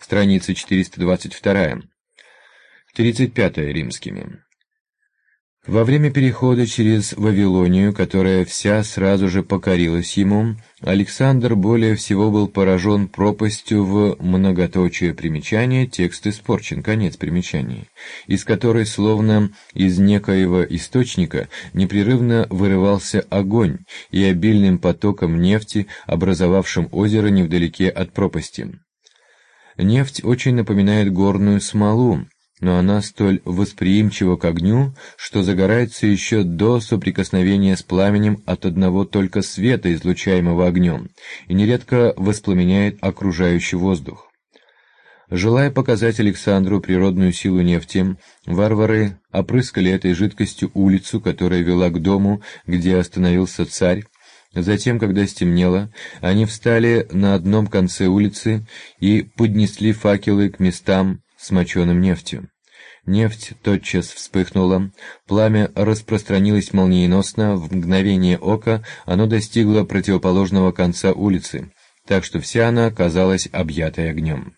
страница 422. 35 римскими. Во время перехода через Вавилонию, которая вся сразу же покорилась ему, Александр более всего был поражен пропастью в многоточие примечания, текст испорчен, конец примечаний, из которой, словно из некоего источника, непрерывно вырывался огонь и обильным потоком нефти, образовавшим озеро невдалеке от пропасти. Нефть очень напоминает горную смолу, но она столь восприимчива к огню, что загорается еще до соприкосновения с пламенем от одного только света, излучаемого огнем, и нередко воспламеняет окружающий воздух. Желая показать Александру природную силу нефти, варвары опрыскали этой жидкостью улицу, которая вела к дому, где остановился царь. Затем, когда стемнело, они встали на одном конце улицы и поднесли факелы к местам с моченым нефтью. Нефть тотчас вспыхнула, пламя распространилось молниеносно, в мгновение ока оно достигло противоположного конца улицы, так что вся она оказалась объятой огнем.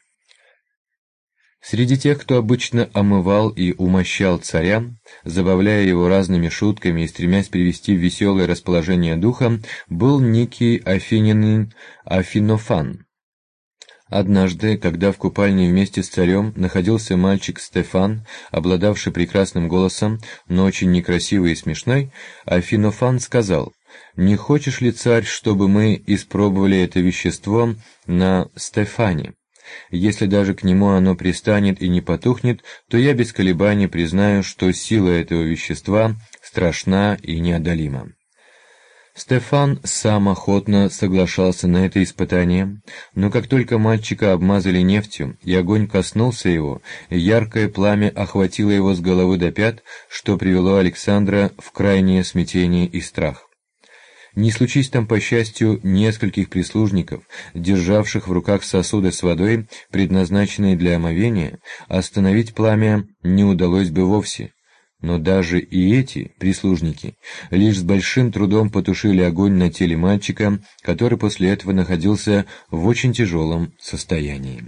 Среди тех, кто обычно омывал и умощал царя, забавляя его разными шутками и стремясь привести в веселое расположение духа, был некий афинянин Афинофан. Однажды, когда в купальне вместе с царем находился мальчик Стефан, обладавший прекрасным голосом, но очень некрасивый и смешной, Афинофан сказал: «Не хочешь ли, царь, чтобы мы испробовали это вещество на Стефане? Если даже к нему оно пристанет и не потухнет, то я без колебаний признаю, что сила этого вещества страшна и неодолима». Стефан сам охотно соглашался на это испытание, но как только мальчика обмазали нефтью, и огонь коснулся его, яркое пламя охватило его с головы до пят, что привело Александра в крайнее смятение и страх. Не случись там, по счастью, нескольких прислужников, державших в руках сосуды с водой, предназначенные для омовения, остановить пламя не удалось бы вовсе. Но даже и эти прислужники лишь с большим трудом потушили огонь на теле мальчика, который после этого находился в очень тяжелом состоянии.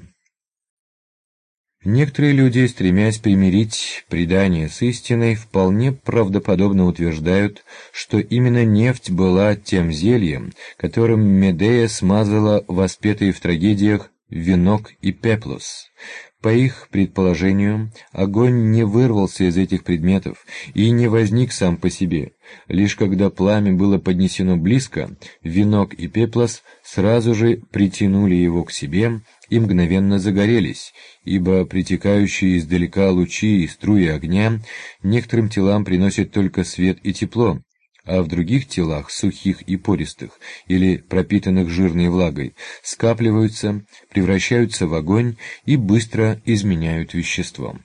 Некоторые люди, стремясь примирить предание с истиной, вполне правдоподобно утверждают, что именно нефть была тем зельем, которым Медея смазала воспетые в трагедиях Винок и Пеплос. По их предположению, огонь не вырвался из этих предметов и не возник сам по себе. Лишь когда пламя было поднесено близко, Винок и Пеплос сразу же притянули его к себе и мгновенно загорелись, ибо притекающие издалека лучи и струи огня некоторым телам приносят только свет и тепло, а в других телах, сухих и пористых, или пропитанных жирной влагой, скапливаются, превращаются в огонь и быстро изменяют вещество.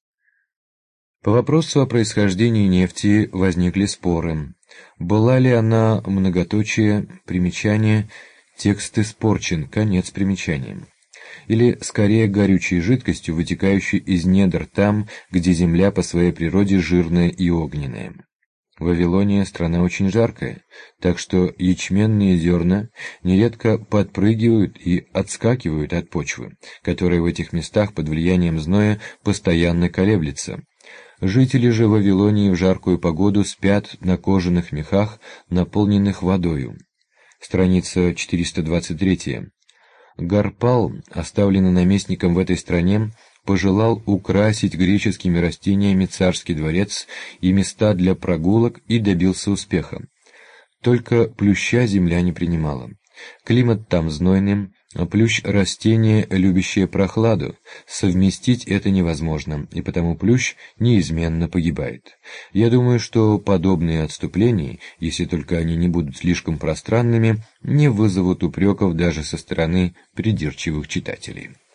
По вопросу о происхождении нефти возникли споры. Была ли она, многоточие, примечание, текст испорчен, конец примечания, или скорее горючей жидкостью, вытекающей из недр там, где земля по своей природе жирная и огненная. Вавилония — страна очень жаркая, так что ячменные зерна нередко подпрыгивают и отскакивают от почвы, которая в этих местах под влиянием зноя постоянно колеблется. Жители же Вавилонии в жаркую погоду спят на кожаных мехах, наполненных водою. Страница 423. Гарпал, оставленный наместником в этой стране, пожелал украсить греческими растениями царский дворец и места для прогулок и добился успеха. Только плюща земля не принимала. Климат там знойный, а плющ — растение, любящее прохладу. Совместить это невозможно, и потому плющ неизменно погибает. Я думаю, что подобные отступления, если только они не будут слишком пространными, не вызовут упреков даже со стороны придирчивых читателей.